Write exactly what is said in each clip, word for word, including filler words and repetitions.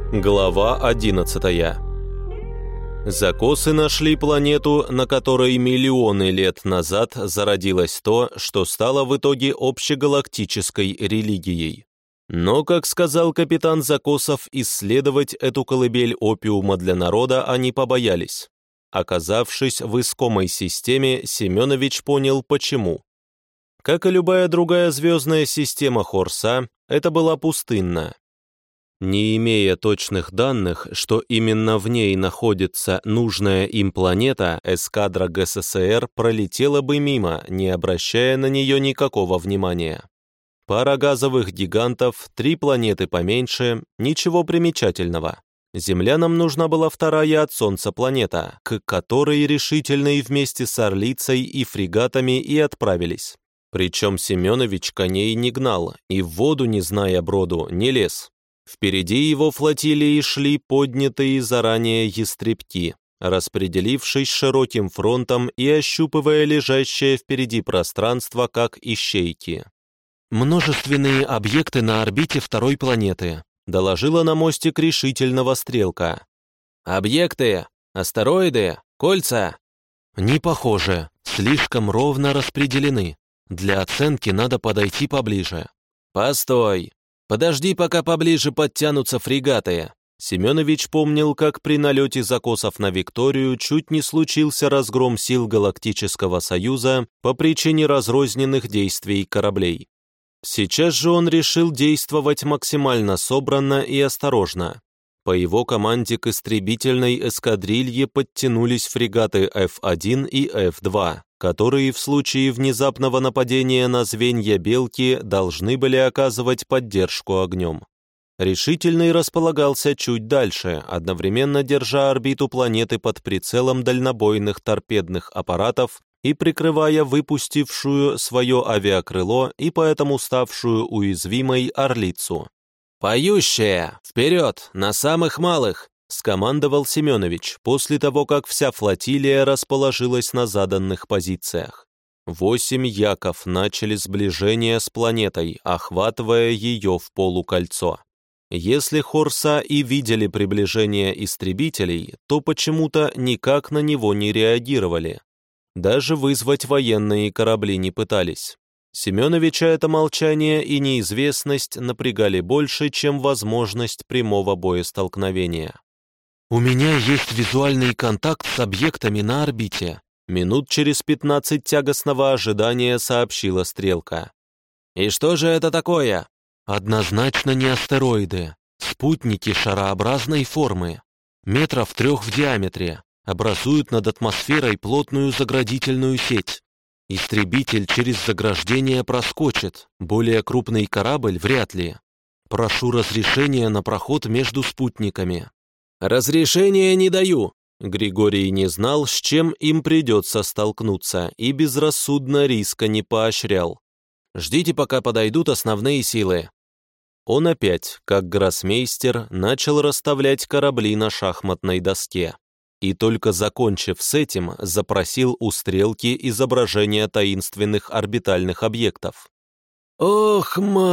Глава одиннадцатая. Закосы нашли планету, на которой миллионы лет назад зародилось то, что стало в итоге общегалактической религией. Но, как сказал капитан Закосов, исследовать эту колыбель опиума для народа они побоялись. Оказавшись в искомой системе, Семенович понял, почему. Как и любая другая звездная система Хорса, это была пустынна. Не имея точных данных, что именно в ней находится нужная им планета, эскадра ГССР пролетела бы мимо, не обращая на нее никакого внимания. Пара газовых гигантов, три планеты поменьше, ничего примечательного. Землянам нужна была вторая от Солнца планета, к которой решительно и вместе с Орлицей и фрегатами и отправились. Причем Семенович коней не гнал, и в воду, не зная броду, не лез. Впереди его флотилии шли поднятые заранее ястребки, распределившись широким фронтом и ощупывая лежащее впереди пространство, как ищейки. «Множественные объекты на орбите второй планеты», доложила на мостик решительного стрелка. «Объекты? Астероиды? Кольца?» «Не похоже, слишком ровно распределены. Для оценки надо подойти поближе». «Постой! Подожди, пока поближе подтянутся фрегаты». Семенович помнил, как при налете Закосов на Викторию чуть не случился разгром сил Галактического Союза по причине разрозненных действий кораблей. Сейчас же он решил действовать максимально собранно и осторожно. По его команде к истребительной эскадрилье подтянулись фрегаты эф один и эф два, которые в случае внезапного нападения на звенья Белки должны были оказывать поддержку огнем. Решительный располагался чуть дальше, одновременно держа орбиту планеты под прицелом дальнобойных торпедных аппаратов и прикрывая выпустившую свое авиакрыло и поэтому ставшую уязвимой Орлицу. «Поющая! Вперед! На самых малых!» — скомандовал Семенович после того, как вся флотилия расположилась на заданных позициях. Восемь яков начали сближение с планетой, охватывая ее в полукольцо. Если Хорса и видели приближение истребителей, то почему-то никак на него не реагировали. Даже вызвать военные корабли не пытались. Семеновича это молчание и неизвестность напрягали больше, чем возможность прямого боестолкновения. «У меня есть визуальный контакт с объектами на орбите», минут через пятнадцать тягостного ожидания сообщила стрелка. «И что же это такое?» «Однозначно не астероиды. Спутники шарообразной формы, метров трех в диаметре, образуют над атмосферой плотную заградительную сеть. Истребитель через заграждение проскочит, более крупный корабль вряд ли. Прошу разрешения на проход между спутниками». «Разрешения не даю». Григорий не знал, с чем им придется столкнуться, и безрассудно риска не поощрял. «Ждите, пока подойдут основные силы». Он опять, как гроссмейстер, начал расставлять корабли на шахматной доске. И только закончив с этим, запросил у стрелки изображение таинственных орбитальных объектов. «Ох,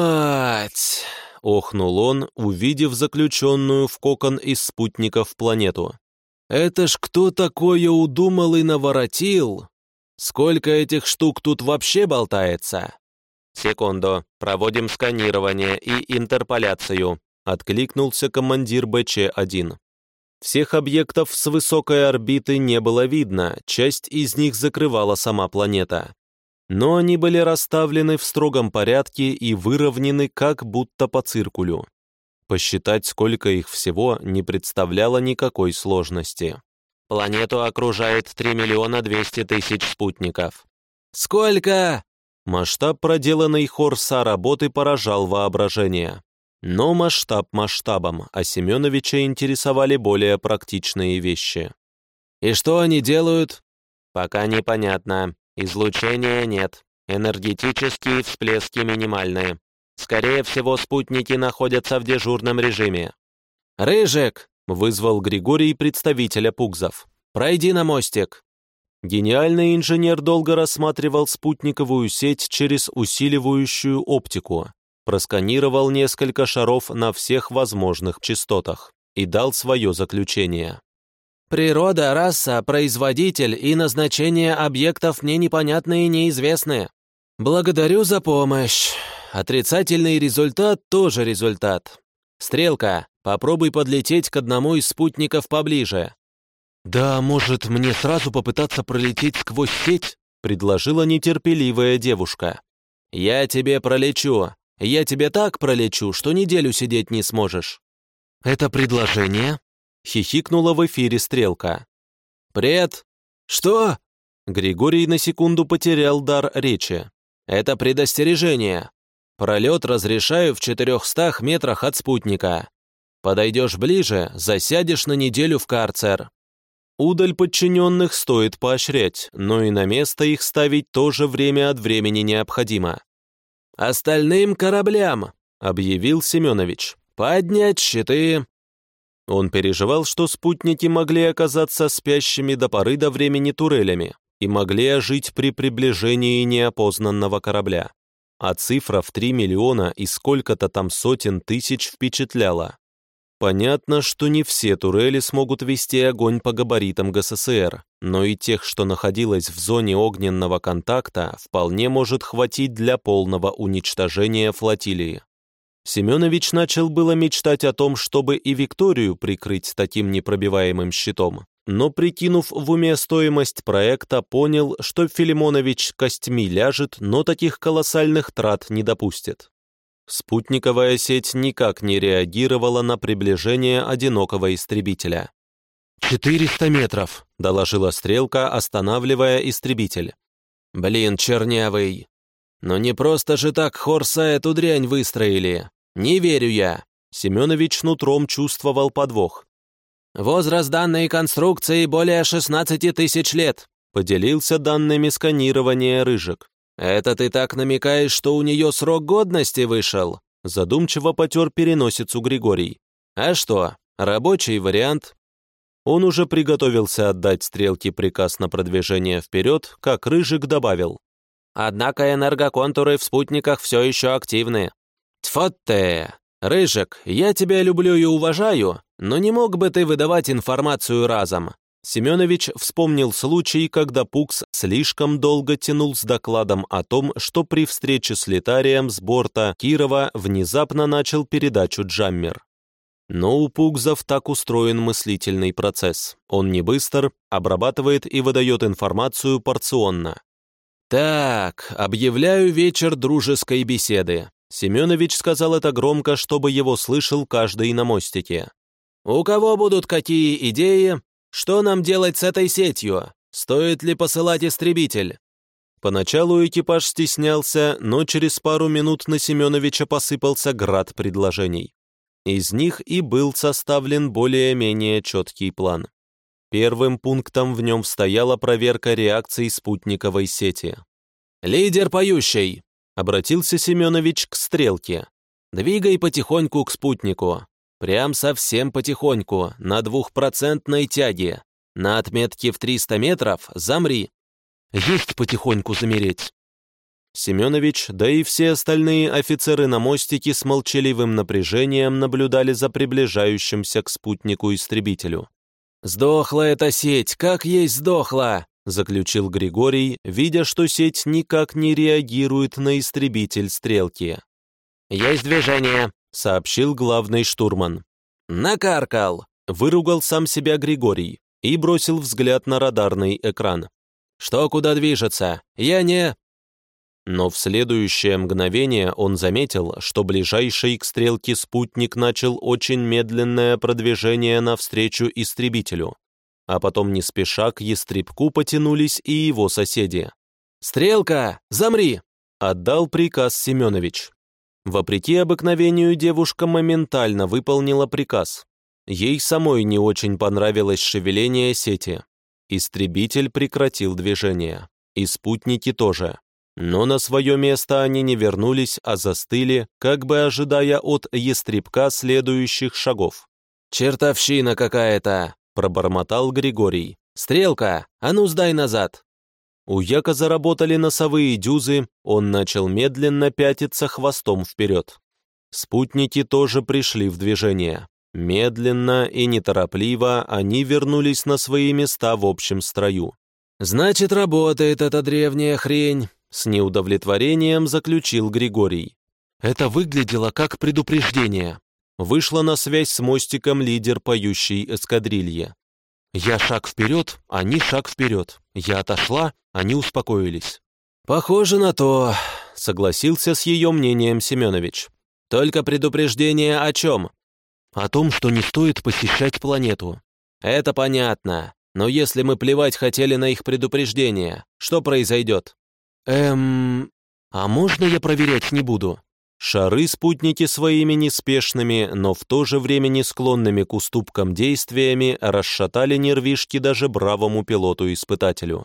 мать!» — охнул он, увидев заключенную в кокон из спутников планету. «Это ж кто такое удумал и наворотил? Сколько этих штук тут вообще болтается?» «Секунду, проводим сканирование и интерполяцию», — откликнулся командир бэ че один. Всех объектов с высокой орбиты не было видно, часть из них закрывала сама планета. Но они были расставлены в строгом порядке и выровнены как будто по циркулю. Посчитать, сколько их всего, не представляло никакой сложности. «Планету окружает три миллиона двести тысяч спутников». «Сколько?» Масштаб проделанной Хорса работы поражал воображение. Но масштаб масштабом, а Семеновича интересовали более практичные вещи. «И что они делают?» «Пока непонятно. Излучения нет. Энергетические всплески минимальные. Скорее всего, спутники находятся в дежурном режиме». «Рыжик!» — вызвал Григорий представителя Пугзов. «Пройди на мостик». Гениальный инженер долго рассматривал спутниковую сеть через усиливающую оптику, просканировал несколько шаров на всех возможных частотах. и дал свое заключение. «Природа, раса, производитель и назначение объектов мне непонятны и неизвестны. Благодарю за помощь. Отрицательный результат тоже результат. Стрелка, попробуй подлететь к одному из спутников поближе». «Да, может, мне сразу попытаться пролететь сквозь сеть?» — предложила нетерпеливая девушка. «Я тебе пролечу. Я тебе так пролечу, что неделю сидеть не сможешь». «Это предложение?» — хихикнула в эфире Стрелка. «Пред... Что?» Григорий на секунду потерял дар речи. «Это предостережение. Пролет разрешаю в четырехстах метрах от спутника. Подойдешь ближе, засядешь на неделю в карцер». Удаль подчиненных стоит поощрять, но и на место их ставить тоже время от времени необходимо. «Остальным кораблям», — объявил Семенович, — «поднять щиты». Он переживал, что спутники могли оказаться спящими до поры до времени турелями и могли ожить при приближении неопознанного корабля. А цифра в три миллиона и сколько-то там сотен тысяч впечатляла. Понятно, что не все турели смогут вести огонь по габаритам ГССР, но и тех, что находилось в зоне огненного контакта, вполне может хватить для полного уничтожения флотилии. Семенович начал было мечтать о том, чтобы и Викторию прикрыть таким непробиваемым щитом, но, прикинув в уме стоимость проекта, понял, что Филимонович костьми ляжет, но таких колоссальных трат не допустит. Спутниковая сеть никак не реагировала на приближение одинокого истребителя. «Четыреста метров», — доложила Стрелка, останавливая истребитель. «Блин, чернявый. Но не просто же так Хорса эту дрянь выстроили. Не верю я». Семенович нутром чувствовал подвох. «Возраст данной конструкции более шестнадцати тысяч лет», — поделился данными сканирования Рыжик. «Это ты так намекаешь, что у нее срок годности вышел?» Задумчиво потер переносицу Григорий. «А что, рабочий вариант?» Он уже приготовился отдать Стрелке приказ на продвижение вперед, как Рыжик добавил. «Однако энергоконтуры в спутниках все еще активны». «Тьфу ты! Рыжик, я тебя люблю и уважаю, но не мог бы ты выдавать информацию разом?» Семенович вспомнил случай, когда Пукс слишком долго тянул с докладом о том, что при встрече с Летарием с борта Кирова внезапно начал передачу джаммер. Но у Пуксов так устроен мыслительный процесс. Он не быстр, обрабатывает и выдает информацию порционно. «Так, объявляю вечер дружеской беседы». Семенович сказал это громко, чтобы его слышал каждый на мостике. «У кого будут какие идеи? Что нам делать с этой сетью? Стоит ли посылать истребитель?» Поначалу экипаж стеснялся, но через пару минут на Семеновича посыпался град предложений. Из них и был составлен более-менее четкий план. Первым пунктом в нем стояла проверка реакций спутниковой сети. «Лидер поющий!» — обратился Семенович к Стрелке. «Двигай потихоньку к спутнику. Прям совсем потихоньку, на двухпроцентной тяге. На отметке в триста метров замри». «Есть потихоньку замереть». Семенович, да и все остальные офицеры на мостике с молчаливым напряжением наблюдали за приближающимся к спутнику истребителю. «Сдохла эта сеть, как есть сдохла!» — заключил Григорий, видя, что сеть никак не реагирует на истребитель Стрелки. «Есть движение», — сообщил главный штурман. «Накаркал!» — выругал сам себя Григорий и бросил взгляд на радарный экран. «Что куда движется? Я не...» Но в следующее мгновение он заметил, что ближайший к Стрелке спутник начал очень медленное продвижение навстречу истребителю, а потом не спеша к ястребку потянулись и его соседи. «Стрелка, замри!» — отдал приказ Семенович. Вопреки обыкновению девушка моментально выполнила приказ. Ей самой не очень понравилось шевеление сети. Истребитель прекратил движение, и спутники тоже. Но на свое место они не вернулись, а застыли, как бы ожидая от ястребка следующих шагов. «Чертовщина какая-то!» — пробормотал Григорий. «Стрелка, а ну сдай назад!» У Яка заработали носовые дюзы, он начал медленно пятиться хвостом вперед. Спутники тоже пришли в движение. Медленно и неторопливо они вернулись на свои места в общем строю. «Значит, работает эта древняя хрень», — с неудовлетворением заключил Григорий. Это выглядело как предупреждение. Вышла на связь с мостиком лидер поющей эскадрильи. Я шаг вперед, они шаг вперед. Я отошла, они успокоились. «Похоже на то», — согласился с ее мнением Семенович. «Только предупреждение о чем?» «О том, что не стоит посещать планету». «Это понятно. Но если мы плевать хотели на их предупреждение, что произойдет?» «Эм... А можно я проверять не буду?» Шары спутники своими неспешными, но в то же время не склонными к уступкам действиями расшатали нервишки даже бравому пилоту-испытателю.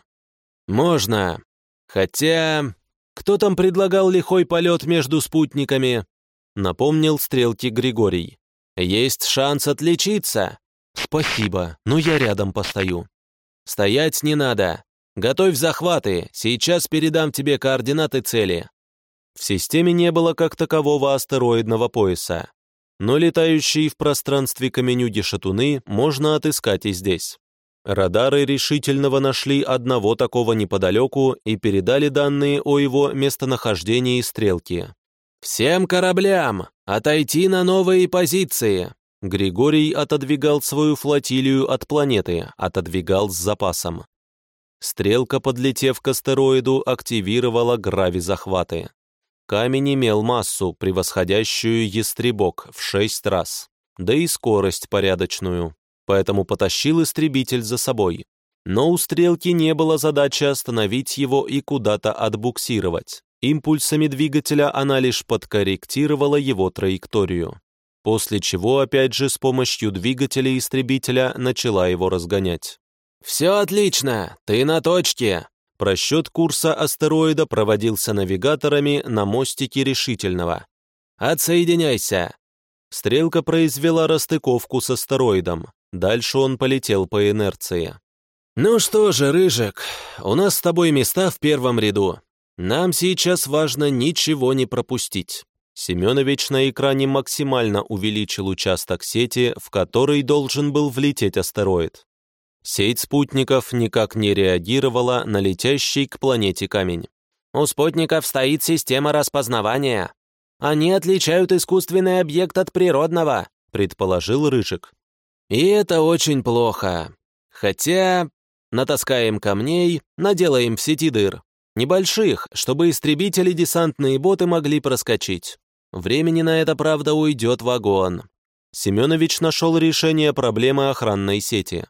«Можно. Хотя... Кто там предлагал лихой полет между спутниками?» Напомнил стрелки Григорий. «Есть шанс отличиться». «Спасибо, но я рядом постою». «Стоять не надо. Готовь захваты, сейчас передам тебе координаты цели». В системе не было как такового астероидного пояса, но летающие в пространстве каменюги-шатуны можно отыскать и здесь. Радары решительного нашли одного такого неподалеку и передали данные о его местонахождении стрелки. «Всем кораблям! Отойти на новые позиции!» Григорий отодвигал свою флотилию от планеты, отодвигал с запасом. Стрелка, подлетев к астероиду, активировала грави-захваты. Камень имел массу, превосходящую ястребок в шесть раз, да и скорость порядочную, поэтому потащил истребитель за собой. Но у стрелки не было задачи остановить его и куда-то отбуксировать. Импульсами двигателя она лишь подкорректировала его траекторию, после чего опять же с помощью двигателя истребителя начала его разгонять. «Все отлично, ты на точке!» Просчет курса астероида проводился навигаторами на мостике решительного. «Отсоединяйся!» Стрелка произвела расстыковку с астероидом. Дальше он полетел по инерции. «Ну что же, Рыжик, у нас с тобой места в первом ряду. Нам сейчас важно ничего не пропустить». Семенович на экране максимально увеличил участок сети, в который должен был влететь астероид. Сеть спутников никак не реагировала на летящий к планете камень. «У спутников стоит система распознавания. Они отличают искусственный объект от природного», предположил Рыжик. «И это очень плохо. Хотя натаскаем камней, наделаем в сети дыр. Небольших, чтобы истребители и десантные боты могли проскочить. Времени на это, правда, уйдет вагон». Семенович нашел решение проблемы охранной сети.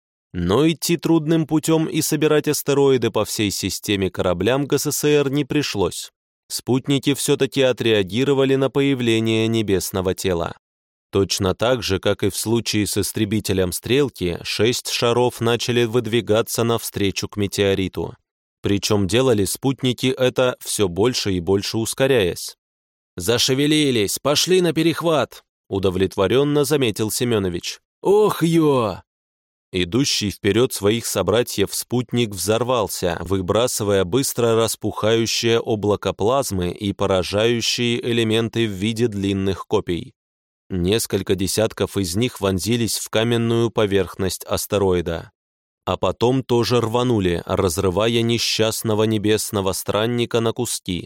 Но идти трудным путем и собирать астероиды по всей системе кораблям ГССР не пришлось. Спутники все-таки отреагировали на появление небесного тела. Точно так же, как и в случае с истребителем «Стрелки», шесть шаров начали выдвигаться навстречу к метеориту. Причем делали спутники это все больше и больше ускоряясь. «Зашевелились, пошли на перехват», — удовлетворенно заметил Семенович. «Ох, ё!» Идущий вперед своих собратьев спутник взорвался, выбрасывая быстро распухающее облако плазмы и поражающие элементы в виде длинных копий. Несколько десятков из них вонзились в каменную поверхность астероида. А потом тоже рванули, разрывая несчастного небесного странника на куски.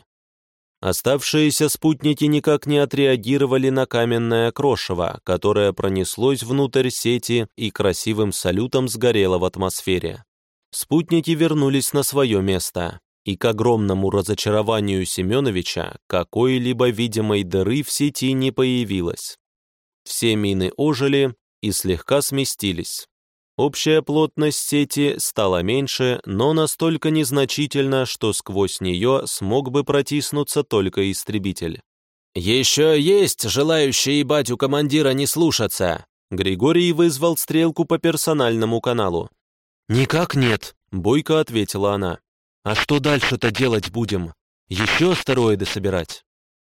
Оставшиеся спутники никак не отреагировали на каменное крошево, которое пронеслось внутрь сети и красивым салютом сгорело в атмосфере. Спутники вернулись на свое место, и к огромному разочарованию Семеновича какой-либо видимой дыры в сети не появилось. Все мины ожили и слегка сместились. Общая плотность сети стала меньше, но настолько незначительно, что сквозь нее смог бы протиснуться только истребитель. «Еще есть желающие батю командира не слушаться!» Григорий вызвал стрелку по персональному каналу. «Никак нет», — бойко ответила она. «А что дальше-то делать будем? Еще астероиды собирать?»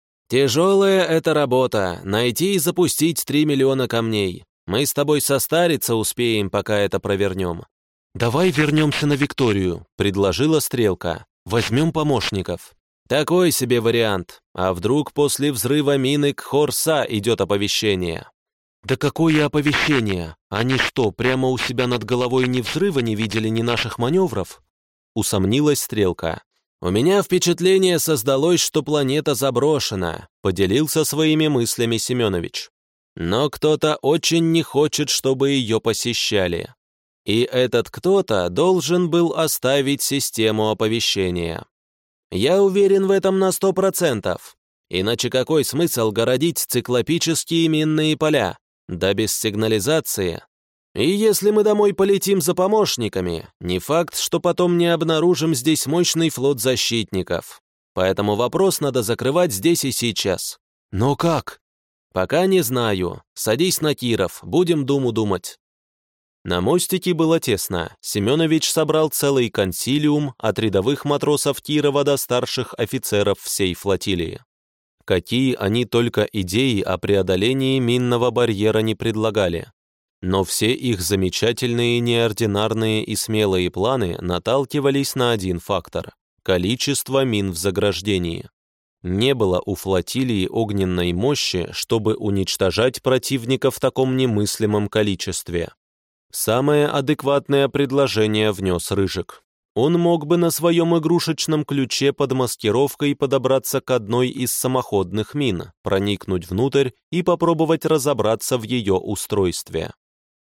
«Тяжелая эта работа — найти и запустить три миллиона камней. Мы с тобой состариться успеем, пока это провернем». «Давай вернемся на Викторию», — предложила стрелка. «Возьмем помощников». «Такой себе вариант. А вдруг после взрыва мины к Хорса идет оповещение?» «Да какое оповещение? Они что, прямо у себя над головой ни взрыва не видели, ни наших маневров?» Усомнилась Стрелка. «У меня впечатление создалось, что планета заброшена», поделился своими мыслями Семенович. «Но кто-то очень не хочет, чтобы ее посещали. И этот кто-то должен был оставить систему оповещения. Я уверен в этом на сто процентов. Иначе какой смысл городить циклопические минные поля? Да без сигнализации. И если мы домой полетим за помощниками, не факт, что потом не обнаружим здесь мощный флот защитников. Поэтому вопрос надо закрывать здесь и сейчас». «Но как?» «Пока не знаю. Садись на Киров, будем думу думать». На мостике было тесно. Семенович собрал целый консилиум от рядовых матросов Кирова до старших офицеров всей флотилии. Какие они только идеи о преодолении минного барьера не предлагали. Но все их замечательные, неординарные и смелые планы наталкивались на один фактор – количество мин в заграждении. Не было у флотилии огненной мощи, чтобы уничтожать противника в таком немыслимом количестве. Самое адекватное предложение внес Рыжик. Он мог бы на своем игрушечном ключе под маскировкой подобраться к одной из самоходных мин, проникнуть внутрь и попробовать разобраться в ее устройстве.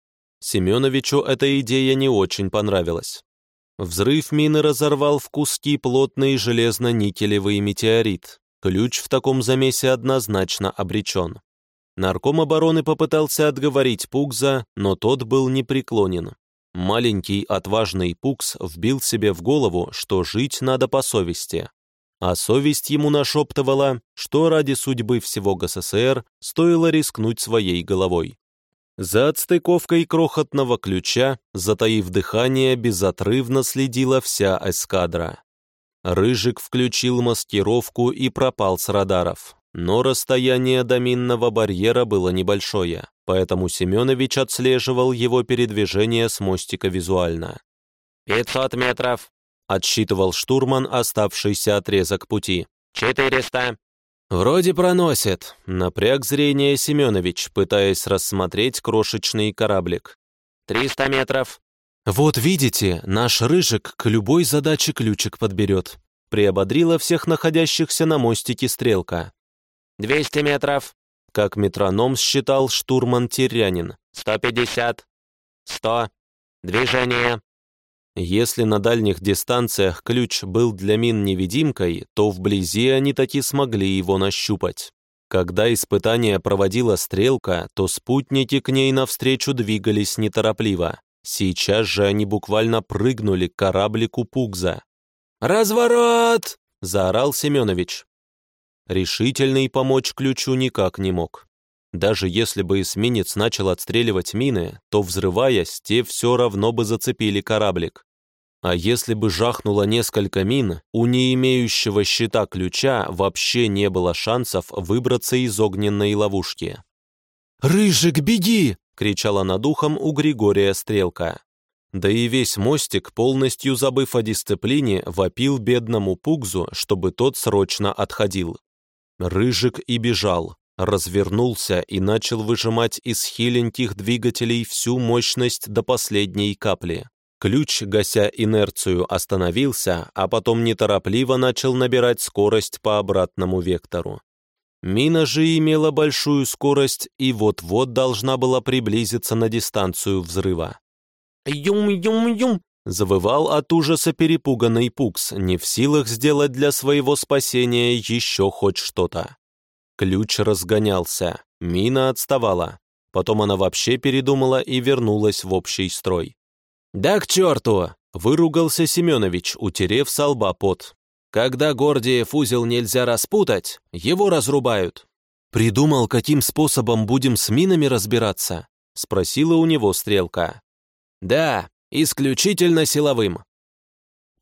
Семеновичу эта идея не очень понравилась. Взрыв мины разорвал в куски плотный железно-никелевый метеорит. Ключ в таком замесе однозначно обречен. Нарком обороны попытался отговорить Пугза, но тот был непреклонен. Маленький отважный Пугз вбил себе в голову, что жить надо по совести. А совесть ему нашептывала, что ради судьбы всего ГССР стоило рискнуть своей головой. За отстыковкой крохотного ключа, затаив дыхание, безотрывно следила вся эскадра. Рыжик включил маскировку и пропал с радаров. Но расстояние до минного барьера было небольшое, поэтому Семенович отслеживал его передвижение с мостика визуально. «Пятьсот метров», — отсчитывал штурман оставшийся отрезок пути. «Четыреста». «Вроде проносит», — напряг зрение Семенович, пытаясь рассмотреть крошечный кораблик. «Триста метров». «Вот видите, наш Рыжик к любой задаче ключик подберет», — приободрила всех находящихся на мостике Стрелка. «Двести метров», — как метроном считал штурман Терянин. «Сто пятьдесят». «Сто». «Движение». Если на дальних дистанциях ключ был для мин невидимкой, то вблизи они таки смогли его нащупать. Когда испытание проводила Стрелка, то спутники к ней навстречу двигались неторопливо. Сейчас же они буквально прыгнули к кораблику Пугза. «Разворот!» — заорал Семенович. Решительный помочь ключу никак не мог. Даже если бы эсминец начал отстреливать мины, то, взрываясь, те все равно бы зацепили кораблик. А если бы жахнуло несколько мин, у не имеющего щита ключа вообще не было шансов выбраться из огненной ловушки. «Рыжик, беги!» — кричала над ухом у Григория Стрелка. Да и весь мостик, полностью забыв о дисциплине, вопил бедному Пугзу, чтобы тот срочно отходил. Рыжик и бежал, развернулся и начал выжимать из хиленьких двигателей всю мощность до последней капли. Ключ, гася инерцию, остановился, а потом неторопливо начал набирать скорость по обратному вектору. Мина же имела большую скорость и вот-вот должна была приблизиться на дистанцию взрыва. «Юм-юм-юм!» — завывал от ужаса перепуганный Пугз, не в силах сделать для своего спасения еще хоть что-то. Ключ разгонялся, мина отставала. Потом она вообще передумала и вернулась в общий строй. «Да к черту!» — выругался Семенович, утерев со лба пот. «Когда Гордиев узел нельзя распутать, его разрубают». «Придумал, каким способом будем с минами разбираться?» — спросила у него Стрелка. «Да, исключительно силовым.